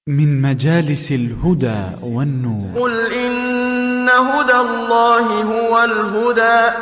من مجالس الهدى والنور. قل إن هدى الله هو الهدى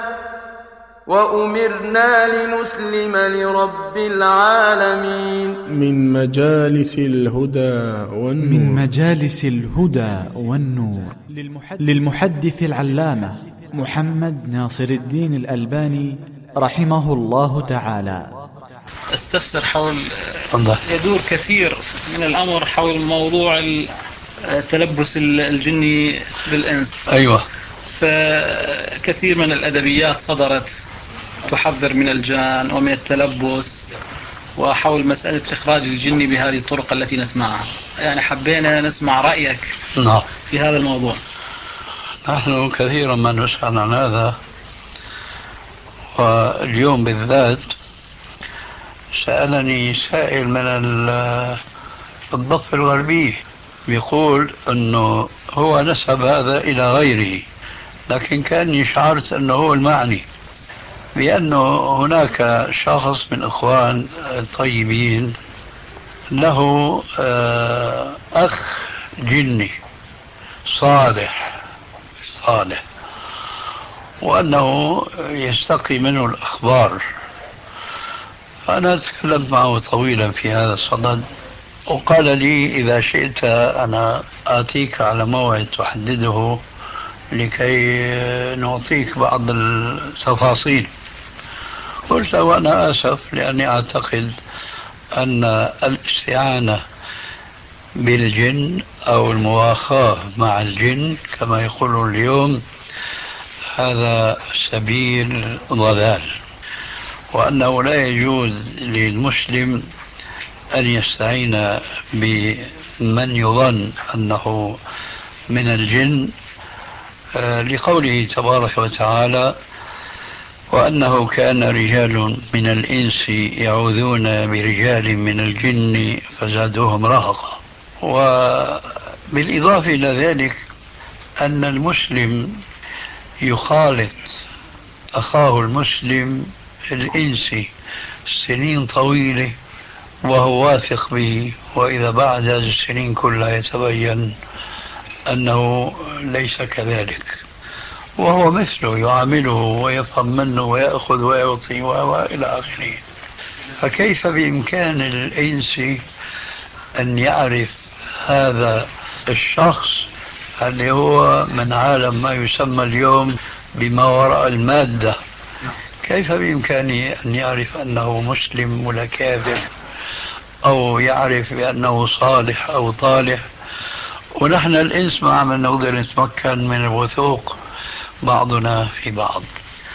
وأمرنا لنسلم لرب العالمين. من مجالس الهدى والنور. من مجالس الهدى والنور للمحدث العلامة محمد ناصر الدين الألباني رحمه الله تعالى. استفسر حول يدور كثير من الأمر حول موضوع التلبس الجني بالإنس. أيوة. فكثير من الأدبيات صدرت تحذر من الجان ومن التلبس وحول مسألة إخراج الجن بهذه الطرق التي نسمعها، يعني حبينا نسمع رأيك في هذا الموضوع. نحن كثيرا ما نسأل عن هذا، واليوم بالذات سألني سائل من الضفة الغربية بيقول أنه هو نسب هذا إلى غيره، لكن كأني شعرت أنه هو المعني، بأنه هناك شخص من إخوان الطيبين له أخ جني صالح وأنه يستقي منه الأخبار. أنا تكلمت معه طويلا في هذا الصدد، وقال لي إذا شئت أنا آتيك على موعد تحدده لكي نعطيك بعض التفاصيل. قلت له أنا آسف، لأني أعتقد أن الاستعانة بالجن أو المواخاة مع الجن كما يقولون اليوم هذا سبيل ضلال، وأنه لا يجوز للمسلم أن يستعين بمن يظن أنه من الجن، لقوله تبارك وتعالى وأنه كان رجال من الإنس يعوذون برجال من الجن فزادوهم رهقا. وبالإضافة إلى ذلك أن المسلم يخالط أخاه المسلم الإنسي سنين طويلة وهو واثق به، وإذا بعد هذه السنين كلها يتبين أنه ليس كذلك، وهو مثله يعامله ويفهم منه ويأخذ ويعطي وإلى آخره. فكيف بإمكان الإنسي أن يعرف هذا الشخص اللي هو من عالم ما يسمى اليوم بما وراء المادة، كيف بإمكانه أن يعرف أنه مسلم ولا كافر، أو يعرف بأنه صالح أو طالح، ونحن الإنس ما عم نقدر نتمكن من الوثوق بعضنا في بعض.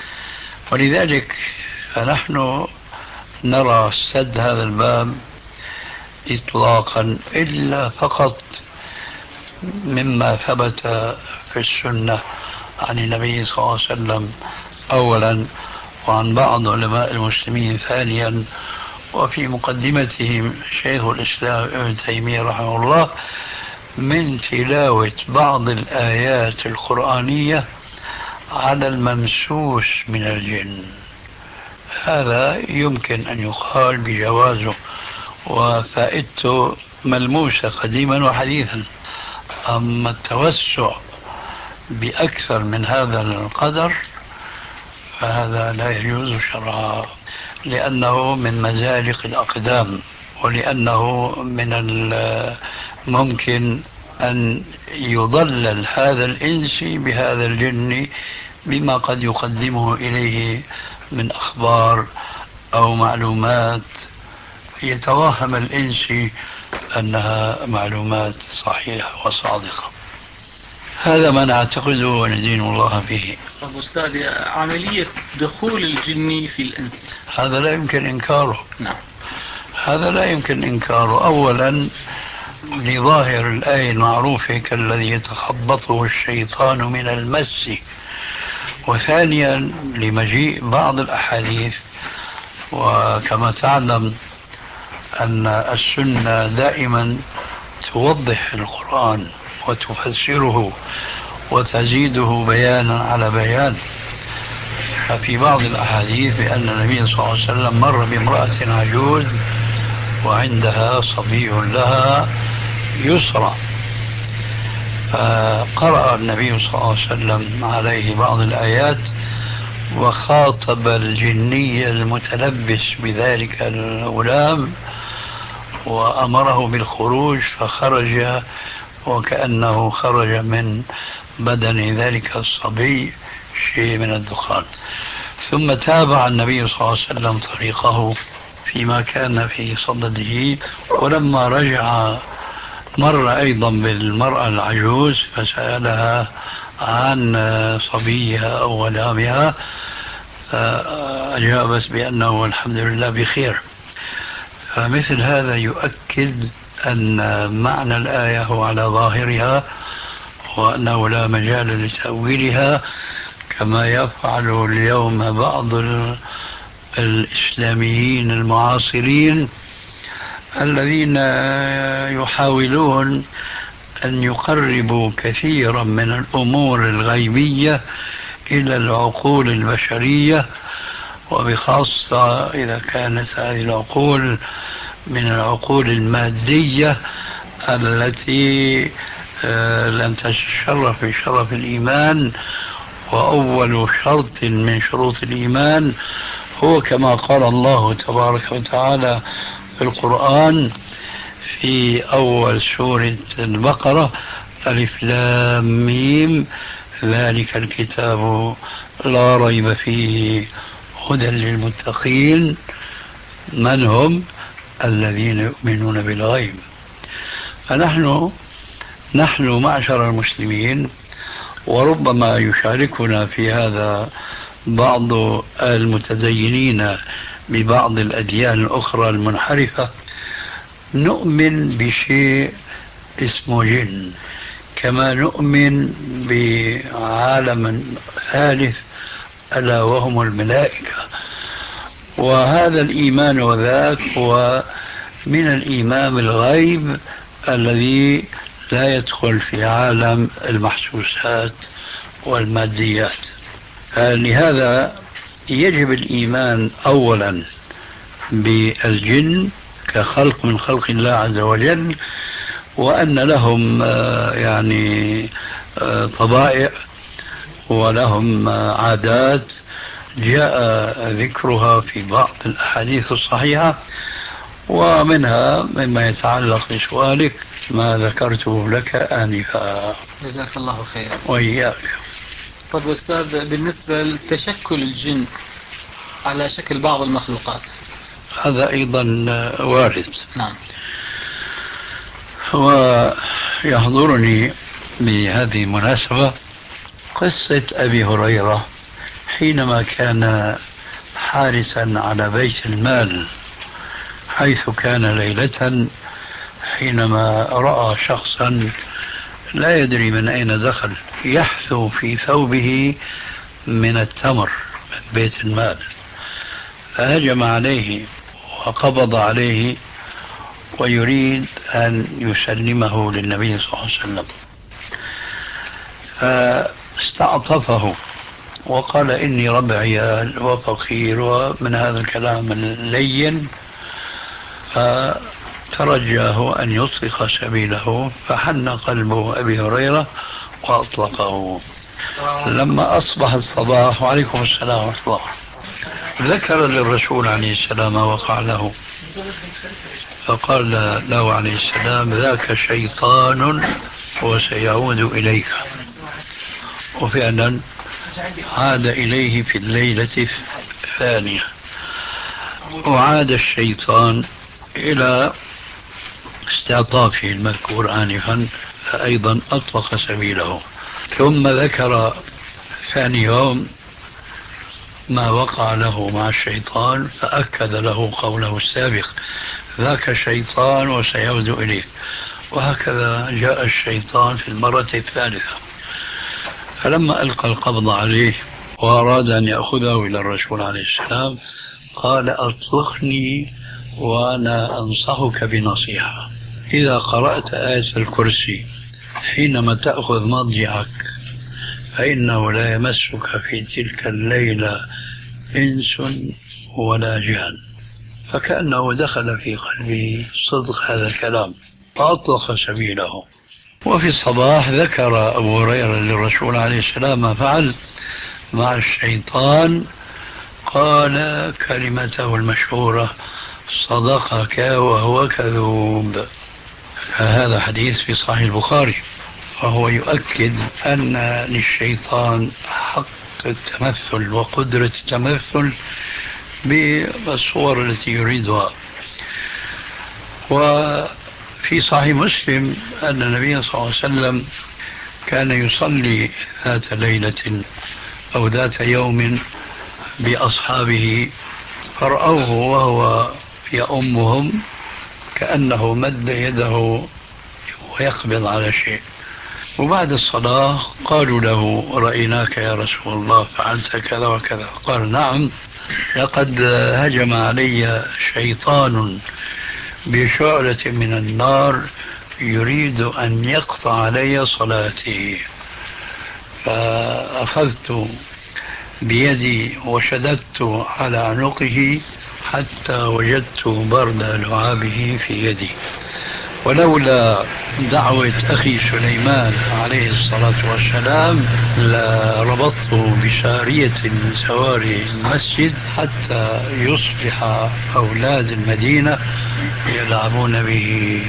ولذلك فنحن نرى سد هذا الباب إطلاقا إلا فقط مما ثبت في السنة عن النبي صلى الله عليه وسلم أولا، وعن بعض علماء المسلمين ثانيا، وفي مقدمتهم شيخ الإسلام ابن تيمية رحمه الله من تلاوة بعض الآيات القرآنية على الممسوس من الجن. هذا يمكن أن يقال بجوازه وفائدته ملموسة قديما وحديثا. أما التوسع بأكثر من هذا القدر فهذا لا يجوز شرعا، لأنه من مزالق الأقدام، ولأنه من الممكن أن يضلل هذا الإنسي بهذا الجن بما قد يقدمه إليه من أخبار أو معلومات يتوهم الإنسي أنها معلومات صحيحة وصادقة. هذا ما نعتقده وندين الله به. طب أستاذ، عملية دخول الجن في الإنس هذا لا يمكن إنكاره. نعم. هذا لا يمكن إنكاره، أولا لظاهر الآية المعروفة كالذي يتخبطه الشيطان من المس، وثانيا لمجيء بعض الأحاديث، وكما تعلم أن السنة دائما توضح القرآن وتفسره وتزيده بيانا على بيان. ففي بعض الأحاديث بأن النبي صلى الله عليه وسلم مر بامرأة عجوز وعندها صبي لها يسرى. فقرأ النبي صلى الله عليه وسلم عليه بعض الآيات، وخاطب الجني المتلبس بذلك الغلام وأمره بالخروج، فخرج وكأنه خرج من بدن ذلك الصبي شيء من الدخان. ثم تابع النبي صلى الله عليه وسلم طريقه فيما كان في صدده، ولما رجع مر أيضا بالمرأة العجوز فسألها عن صبيها أو غلامها، فأجابت بأنه الحمد لله بخير. فمثل هذا يؤكد أن معنى الآية هو على ظاهرها، وأنه لا مجال لتأويلها كما يفعل اليوم بعض الإسلاميين المعاصرين الذين يحاولون أن يقربوا كثيرا من الأمور الغيبية إلى العقول البشرية، وبخاصة إذا كانت هذه العقول من العقول المادية التي لم تتشرف بشرف الإيمان. وأول شرط من شروط الإيمان هو كما قال الله تبارك وتعالى في القرآن في أول سورة البقرة: ألف لام ميم ذلك الكتاب لا ريب فيه هدى للمتقين. من هم؟ الذين يؤمنون بالغيب. فنحن معشر المسلمين، وربما يشاركنا في هذا بعض المتدينين ببعض الأديان الأخرى المنحرفة، نؤمن بشيء اسمه جن، كما نؤمن بعالم ثالث ألا وهم الملائكة. وهذا الإيمان وذاك هو من الإيمان الغيب الذي لا يدخل في عالم المحسوسات والماديات. لهذا يجب الإيمان أولا بالجن كخلق من خلق الله عز وجل، وأن لهم يعني طبائع ولهم عادات جاء ذكرها في بعض الأحاديث الصحيحة، ومنها مما يتعلق بسؤالك ما ذكرته لك آنفا. جزاك الله خير. وإياك. طيب أستاذ، بالنسبة لتشكل الجن على شكل بعض المخلوقات، هذا أيضا وارد. نعم. ويحضرني بهذه المناسبة قصة أبي هريرة حينما كان حارسا على بيت المال، حيث كان ليلة حينما رأى شخصا لا يدري من أين دخل يحثو في ثوبه من التمر من بيت المال، فهجم عليه وقبض عليه ويريد أن يسلمه للنبي صلى الله عليه وسلم، فاستعطفه وقال: إني رب عيال وفقير، ومن هذا الكلام اللين، فترجاه أن يطلق سبيله، فحن قلب أبي هريرة وأطلقه. لما أصبح الصباح، وعليكم السلام ورحمة الله، ذكر للرسول عليه السلام ما وقع له، فقال له عليه السلام: ذاك شيطان وسيعود إليك. وفعلا عاد إليه في الليلة الثانية، وعاد الشيطان إلى استعطافه المذكور آنفا، فأيضا أطلق سبيله. ثم ذكر ثاني يوم ما وقع له مع الشيطان، فأكد له قوله السابق: ذاك الشيطان وسيعود إليك. وهكذا جاء الشيطان في المرة الثالثة. فلما ألقى القبض عليه وأراد أن يأخذه إلى الرسول عليه السلام، قال: أطلقني وأنا أنصحك بنصيحة. إذا قرأت آية الكرسي حينما تأخذ مضجعك فإنه لا يمسك في تلك الليلة إنس ولا جان. فكأنه دخل في قلبي صدق هذا الكلام. فأطلق سبيله. وفي الصباح ذكر أبو هريرة للرسول عليه السلام ما فعل مع الشيطان، قال كلمته المشهورة: صدقك وهو كذوب. فهذا حديث في صحيح البخاري، وهو يؤكد أن للشيطان حق التمثل وقدرة التمثل بالصور التي يريدها. وفي صحيح مسلم أن النبي صلى الله عليه وسلم كان يصلي ذات ليلة أو ذات يوم بأصحابه، فرأوه وهو يؤمهم كأنه مد يده ويقبض على شيء. وبعد الصلاة قالوا له: رأيناك يا رسول الله فعلت كذا وكذا. قال: نعم، لقد هجم علي شيطان بشعلة من النار يريد أن يقطع علي صلاتي، فأخذت بيدي وشددت على عنقه حتى وجدت برد لعابه في يدي، ولولا دعوة أخي سليمان عليه الصلاة والسلام لربطته بسارية من سواري المسجد حتى يصبح أولاد المدينة يلعبون به.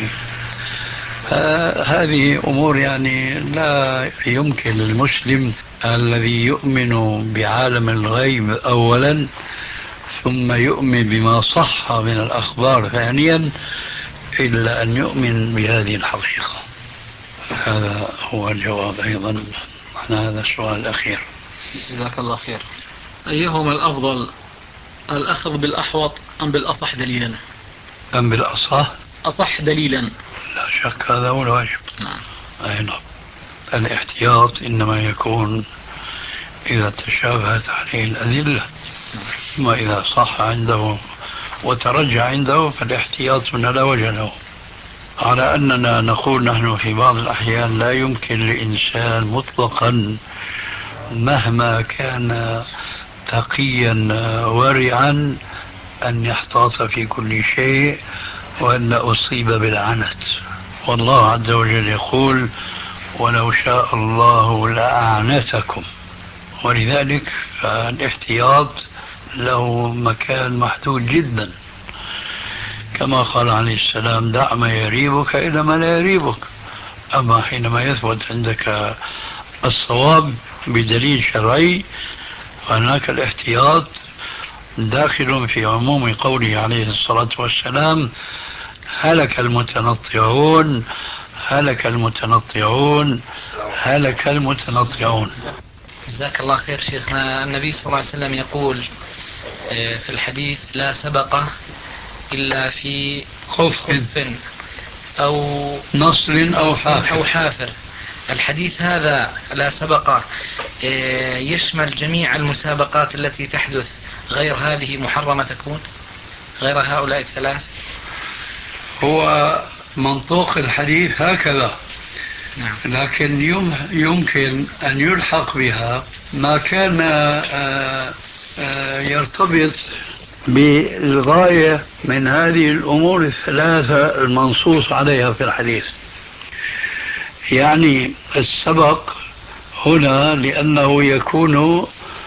هذه أمور يعني لا يمكن للمسلم الذي يؤمن بعالم الغيب أولا ثم يؤمن بما صح من الأخبار ثانيا إلا أن يؤمن بهذه الحقيقة. هذا هو الجواب أيضا عن هذا السؤال الأخير. جزاك الله خير. أيهما الأفضل، الأخذ بالأحوط أم بالأصح دليلا؟ أم بالأصح؟ أصح دليلا. لا شك هذا هو الواجب. نعم. أي نعم. الاحتياط إنما يكون إذا تشابهت عليه الأدلة، أما إذا صح عنده وترجع عنده فالاحتياط من لا وجه له. على أننا نقول نحن في بعض الأحيان لا يمكن لإنسان مطلقا مهما كان تقيا ورعا أن يحتاط في كل شيء وأن أصيب بالعنت. والله عز وجل يقول: ولو شاء الله لأعنتكم. ولذلك الاحتياط له مكان محدود جدا، كما قال عليه السلام: دع ما يريبك إلى ما لا يريبك. أما حينما يثبت عندك الصواب بدليل شرعي فهناك الاحتياط داخل في عموم قوله عليه الصلاة والسلام: هلك المتنطعون هلك المتنطعون هلك المتنطعون. جزاك الله خير شيخنا. النبي صلى الله عليه وسلم يقول في الحديث: لا سبقة إلا في خف أو نصل أو حافر. الحديث هذا لا سبقة يشمل جميع المسابقات التي تحدث، غير هذه محرمة تكون، غير هؤلاء الثلاث؟ هو منطوق الحديث هكذا. نعم. لكن يمكن أن يلحق بها ما كان يرتبط بالغاية من هذه الأمور الثلاثة المنصوص عليها في الحديث. يعني السبق هنا لأنه يكون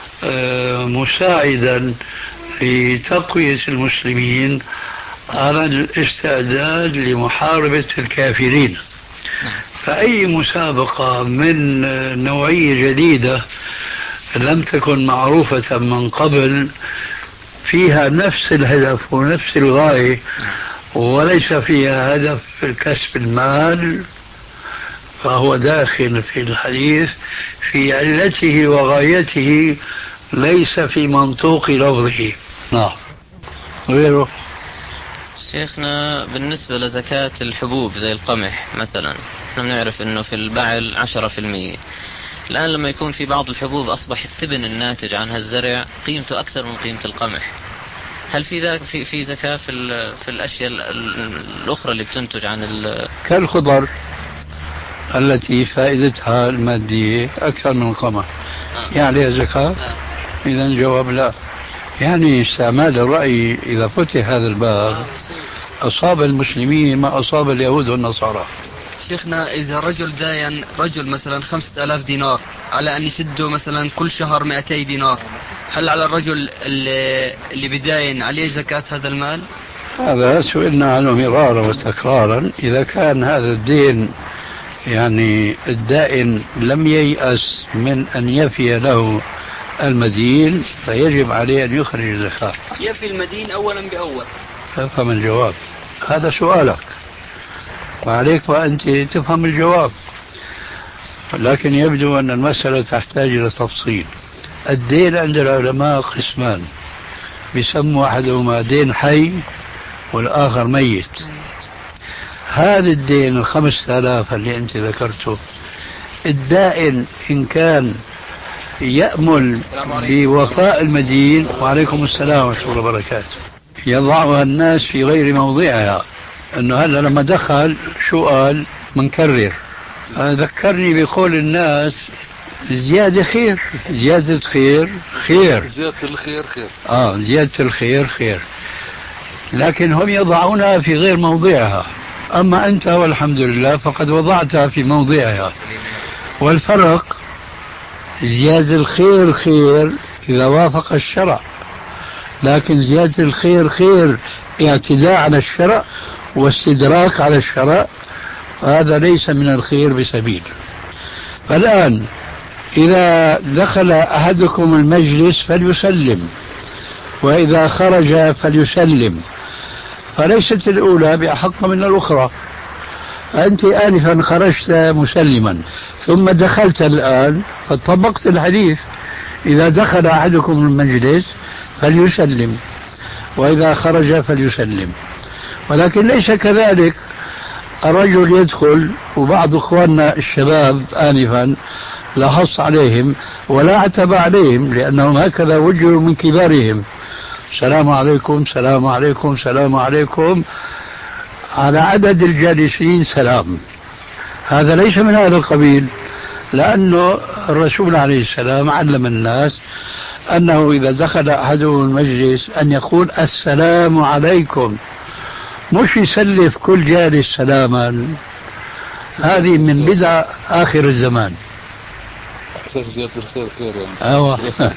مساعدا في تقوية المسلمين على الاستعداد لمحاربة الكافرين. فأي مسابقة من نوعية جديدة لم تكن معروفة من قبل فيها نفس الهدف ونفس الغاية وليس فيها هدف كسب المال فهو داخل في الحديث في علته وغايته، ليس في منطوق لفظه. نعم. غيره شيخنا بالنسبة لزكاة الحبوب زي القمح مثلا، نحن نعرف انه في البعل 10%. الآن لما يكون في بعض الحبوب أصبح التبن الناتج عن هالزرع قيمته أكثر من قيمة القمح، هل في ذاك في زكاة في الأشياء الأخرى اللي بتنتج عن كالخضر التي فائدتها المادية أكثر من القمح يعني عليها زكاة؟ إذن جواب لا. يعني استعمال الرأي إذا فتح هذا الباب أصاب المسلمين ما أصاب اليهود والنصارى. شيخنا إذا رجل داين رجل مثلا 5000 دينار على أن يسده مثلا كل شهر 200 دينار، هل على الرجل اللي بداين عليه زكاة هذا المال؟ هذا سئلنا عنه مرارا وتكرارا. إذا كان هذا الدين يعني الدائن لم ييأس من أن يفي له المدين فيجب عليه أن يخرج الزكاة. يفي المدين أولا بأول. تفهم الجواب، هذا سؤالك وعليك وأنت تفهم الجواب، لكن يبدو أن المسألة تحتاج إلى تفصيل. الدين عند العلماء قسمان، بيسموا أحدهما دين حي والآخر ميت. هذا الدين 5000 اللي أنت ذكرته، الدائن إن كان يأمل بوفاء المدين، وعليكم السلام ورحمة الله وبركاته، يضعها الناس في غير موضعها. أنه هلا لما دخل شو قال؟ منكرر. ذكرني بقول الناس زيادة خير، زيادة خير خير، زيادة الخير خير. زيادة الخير خير، لكن هم يضعونها في غير موضعها. أما أنت والحمد لله فقد وضعتها في موضعها. والفرق زيادة الخير خير إذا وافق الشرع، لكن زيادة الخير خير اعتداء على الشرع واستدراك على الشرع، هذا ليس من الخير بسبيل. فالآن إذا دخل أحدكم المجلس فليسلم، وإذا خرج فليسلم، فليست الأولى بأحق من الأخرى. أنت آنفا خرجت مسلما ثم دخلت الآن فطبقت الحديث، إذا دخل أحدكم المجلس فليسلم وإذا خرج فليسلم. ولكن ليس كذلك، الرجل يدخل وبعض إخواننا الشباب آنفا لاحظت عليهم ولا عتب عليهم لأنهم هكذا وجهوا من كبارهم، السلام عليكم السلام عليكم السلام عليكم، على عدد الجالسين سلام. هذا ليس من هذا القبيل، لأنه الرسول عليه السلام علم الناس أنه إذا دخل أحدهم المجلس أن يقول السلام عليكم، مش يسلف كل جالس سلاما. هذه من بدع آخر الزمان. أساس زيادة الخير خير يعني.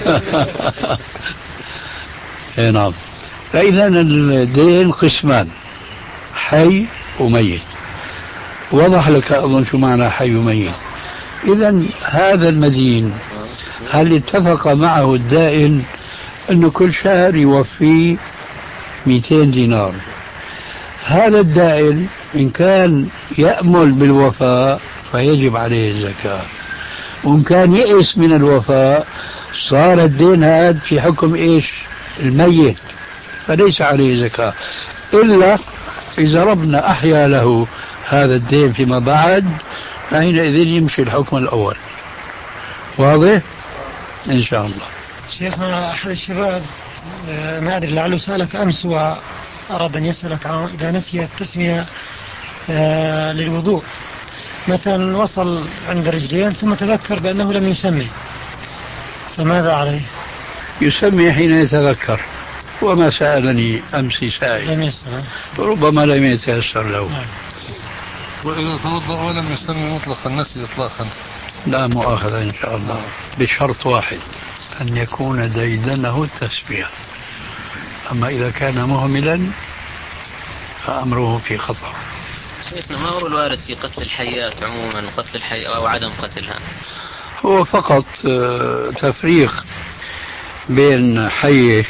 نعم. فإذا الدين قسمان، حي وميت. وضح لك أظن شو معنى حي وميت. إذا هذا المدين هل اتفق معه الدائن أنه كل شهر يوفي 200 دينار؟ هذا الدائن إن كان يأمل بالوفاء فيجب عليه الزكاة، وإن كان يئس من الوفاء صار الدين هذا في حكم إيش؟ الميت، فليس عليه زكاة، إلا إذا ربنا أحيا له هذا الدين فيما بعد، فحينئذ يمشي الحكم الأول. واضح؟ إن شاء الله. شيخنا أحد الشباب ما أدري لعله سألك أمس وأراد أن يسألك عن إذا نسي التسمية للوضوء، مثلا وصل عند رجلين ثم تذكر بأنه لم يسمي، فماذا عليه؟ يسمي حين يتذكر، وما سألني أمس سائل ربما لم يتيسر له. وإذا توضأ ولم يسمي مطلقا نسي إطلاقا لا مؤاخذة إن شاء الله، بشرط واحد أن يكون ديدنه التسمية. أما إذا كان مهملا فأمره في خطر. شيخنا ما هو الوارد في قتل الحيات عموما وقتل الحيات أو عدم قتلها؟ هو فقط تفريق بين حية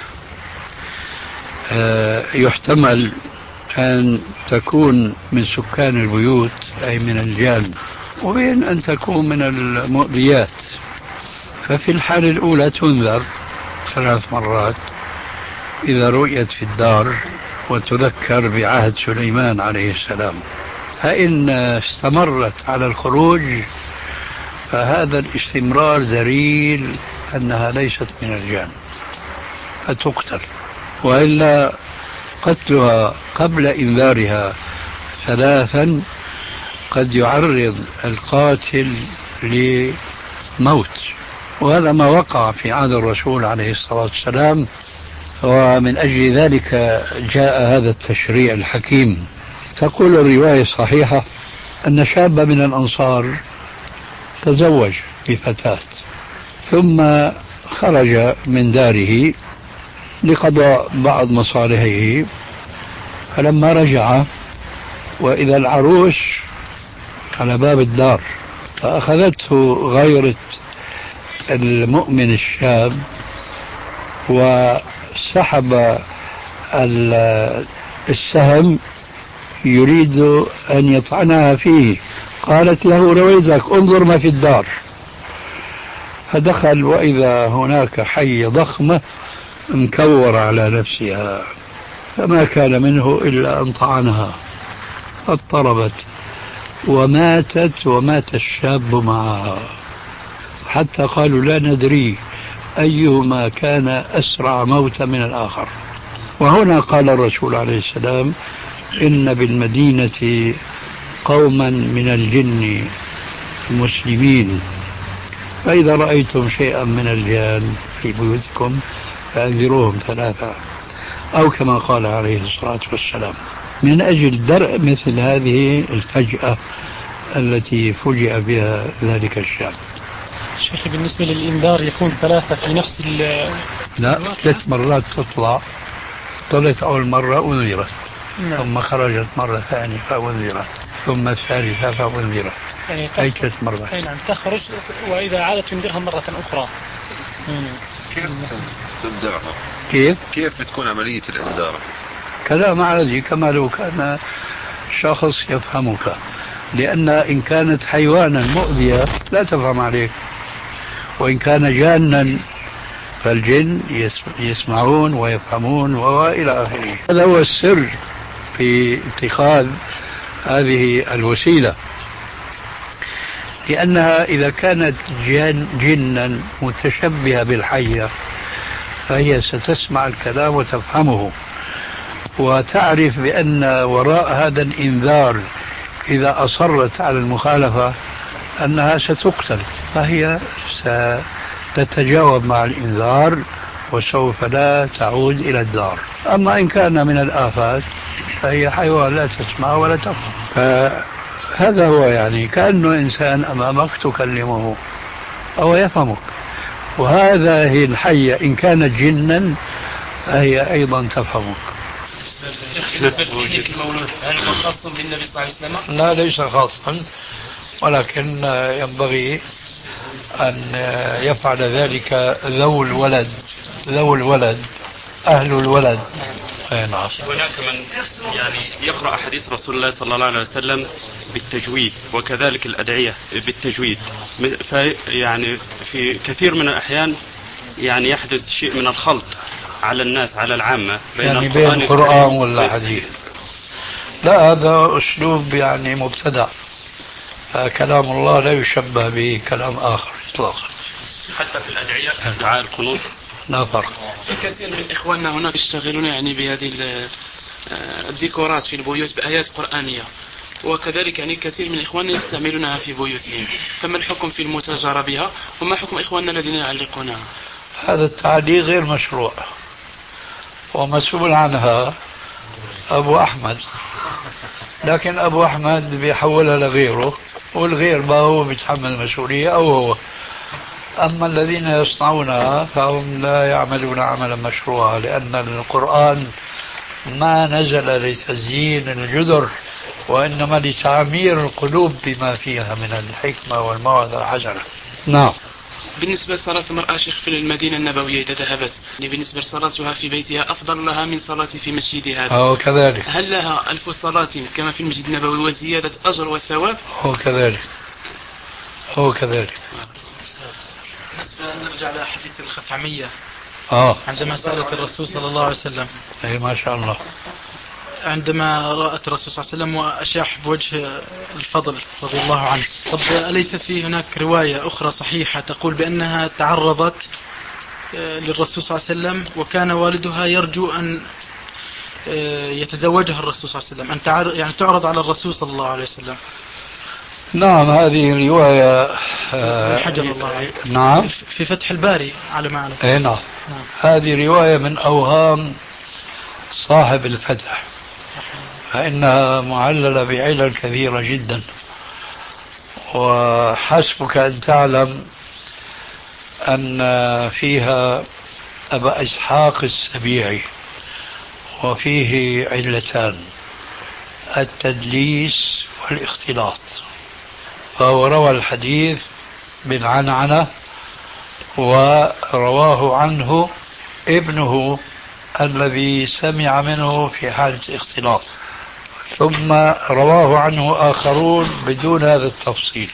يحتمل أن تكون من سكان البيوت أي من الجان، وبين أن تكون من المؤذيات. ففي الحالة الأولى تنذر 3 مرات إذا رؤيت في الدار، وتذكر بعهد سليمان عليه السلام. فإن استمرت على الخروج فهذا الاستمرار دليل أنها ليست من الجان فتقتل، وإلا قتلها قبل إنذارها 3 قد يعرض القاتل لموت، وهذا ما وقع في عهد الرسول عليه الصلاة والسلام. ومن أجل ذلك جاء هذا التشريع الحكيم. تقول الرواية الصحيحة أن شابا من الأنصار تزوج بفتاة ثم خرج من داره لقضاء بعض مصالحه، فلما رجع وإذا العروس على باب الدار، فأخذته غيرة المؤمن الشاب وسحب السهم يريد أن يطعنها فيه. قالت له رويدك انظر ما في الدار، فدخل وإذا هناك حية ضخمة مكورة على نفسها، فما كان منه إلا أن طعنها، اضطربت وماتت ومات الشاب معها، حتى قالوا لا ندري أيهما كان أسرع موتا من الآخر. وهنا قال الرسول عليه السلام إن بالمدينة قوما من الجن مسلمين، فإذا رأيتم شيئا من الجان في بيوتكم فأنذروهم ثلاثة، أو كما قال عليه الصلاة والسلام، من أجل درء مثل هذه الفجأة التي فجأ بها ذلك الشاب. شيخي بالنسبة للإنذار يكون ثلاثة في نفس لا، 3 مرات تطلع، طلعت أول مرة أنذرت، ثم خرجت مرة ثانية فأنذرت، ثم الثالثة فأنذرت، يعني أي 3 مرات. أي نعم، تخرج وإذا عادت تنذرها مرة أخرى. كيف تنذرها؟ كيف بتكون عملية الإنذار؟ كلام عادي كما لو كان شخص يفهمك، لأن إن كانت حيوانا مؤذية لا تفهم عليك، وإن كان جانا فالجن يسمعون ويفهمون وإلى آخره. هذا هو السر في اتخاذ هذه الوسيلة، لأنها إذا كانت جنا متشبهة بالحية فهي ستسمع الكلام وتفهمه، وتعرف بأن وراء هذا الإنذار إذا أصرت على المخالفة أنها ستقتل، فهي ستتجاوب مع الإنذار وسوف لا تعود إلى الدار. أما إن كان من الآفات فهي حيوان لا تسمع ولا تفهم. فهذا هو يعني كأنه إنسان أمامك تكلمه أو يفهمك، وهذه الحية إن كانت جنا فهي أيضا تفهمك. بالنسبة لتحريك المولود هل هو خاص بالنبي صلى الله عليه وسلم؟ لا، ليس خاصا، ولكن ينبغي أن يفعل ذلك ذو الولد أهل الولد. نعم. هناك من يعني يقرأ حديث رسول الله صلى الله عليه وسلم بالتجويد، وكذلك الأدعية بالتجويد، يعني في كثير من الأحيان يعني يحدث شيء من الخلط على الناس، على العامة، بين القرآن والحديث. لا، هذا أسلوب يعني مبتدع، كلام الله لا يشبه بكلام آخر إطلاقا. حتى في الأدعية دعاء القنوت لا فرق. في كثير من إخواننا هناك يشتغلون يعني بهذه الديكورات في البيوت بآيات قرآنية، وكذلك يعني كثير من إخواننا يستعملونها في بيوتهم، فما الحكم في المتاجرة بها، وما حكم إخواننا الذين يعلقونها؟ هذا التعليق غير مشروع، ومسؤول عنها أبو أحمد، لكن أبو أحمد بيحولها لغيره، والغير ما هو بيتحمل المسؤولية أو هو. أما الذين يصنعونها فهم لا يعملون عملا مشروعا، لأن القرآن ما نزل لتزيين الجدر، وإنما لتعمير القلوب بما فيها من الحكمة والموعظة الحسنة. نعم. بالنسبة لصلاة المرأة شيخ في المدينة النبوية إذا ذهبت، بالنسبة لصلاتها في بيتها أفضل لها من صلاة في مسجدها، هو كذلك. هل لها 1000 صلاة كما في المسجد النبوي وزيادة أجر والثواب؟ هو كذلك. بالنسبة نرجع لحديث الخثعمية عندما سألت الرسول صلى الله عليه وسلم، أي ما شاء الله، عندما رأت الرسول صلى الله عليه وسلم وأشاح بوجه الفضل رضي الله عنه، طب أليس في هناك رواية أخرى صحيحة تقول بأنها تعرضت للرسول صلى الله عليه وسلم وكان والدها يرجو أن يتزوجها الرسول صلى الله عليه وسلم، يعني تعرض على الرسول صلى الله عليه وسلم؟ نعم، هذه رواية حجر الله عليه. نعم، في فتح الباري على ما أعلم. نعم. هذه رواية من أوهام صاحب الفتح، فإنها معللة بعلل كثيرة جدا. وحسبك أن تعلم أن فيها أبا إسحاق السبيعي وفيه علتان: التدليس والاختلاط. فهو روى الحديث بالعنعنة، ورواه عنه ابنه الذي سمع منه في حالة الاختلاط، ثم رواه عنه آخرون بدون هذا التفصيل.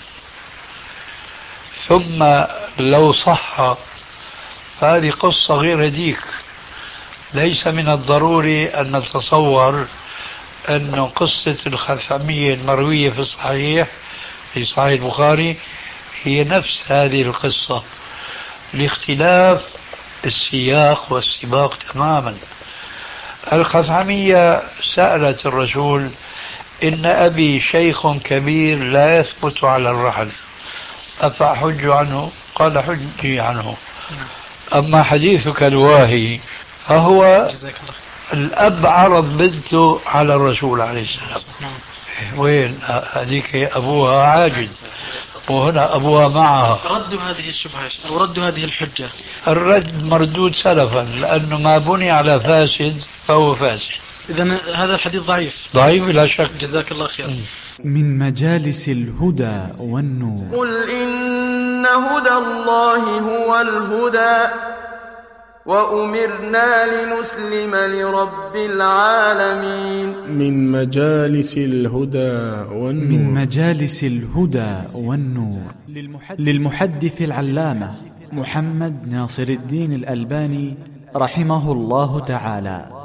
ثم لو صح فهذه قصة غير هديك. ليس من الضروري أن نتصور أن قصة الخثعمية المروية في الصحيح في صحيح البخاري هي نفس هذه القصة، لاختلاف السياق والسباق تماما. الخثعمية سألت الرسول: إن أبي شيخ كبير لا يثبت على الرحل، أفأحج عنه؟ قال: حجي عنه. أما حديثك الواهي فهو الأب عرض بنته على الرسول عليه السلام. وين هذيك أبوها عاجز وهنا أبوها معها. ردوا هذه الشبهة أو ردوا هذه الحجة. الرد مردود سلفا، لأنه ما بني على فاسد فهو فاسد. إذن هذا الحديث ضعيف. ضعيف بلا شك. جزاك الله خير. من مجالس الهدى والنور. قل إن هدى الله هو الهدى وأمرنا لنسلم لرب العالمين. من مجالس الهدى والنور. من مجالس الهدى والنور للمحدث العلامة محمد ناصر الدين الألباني رحمه الله تعالى.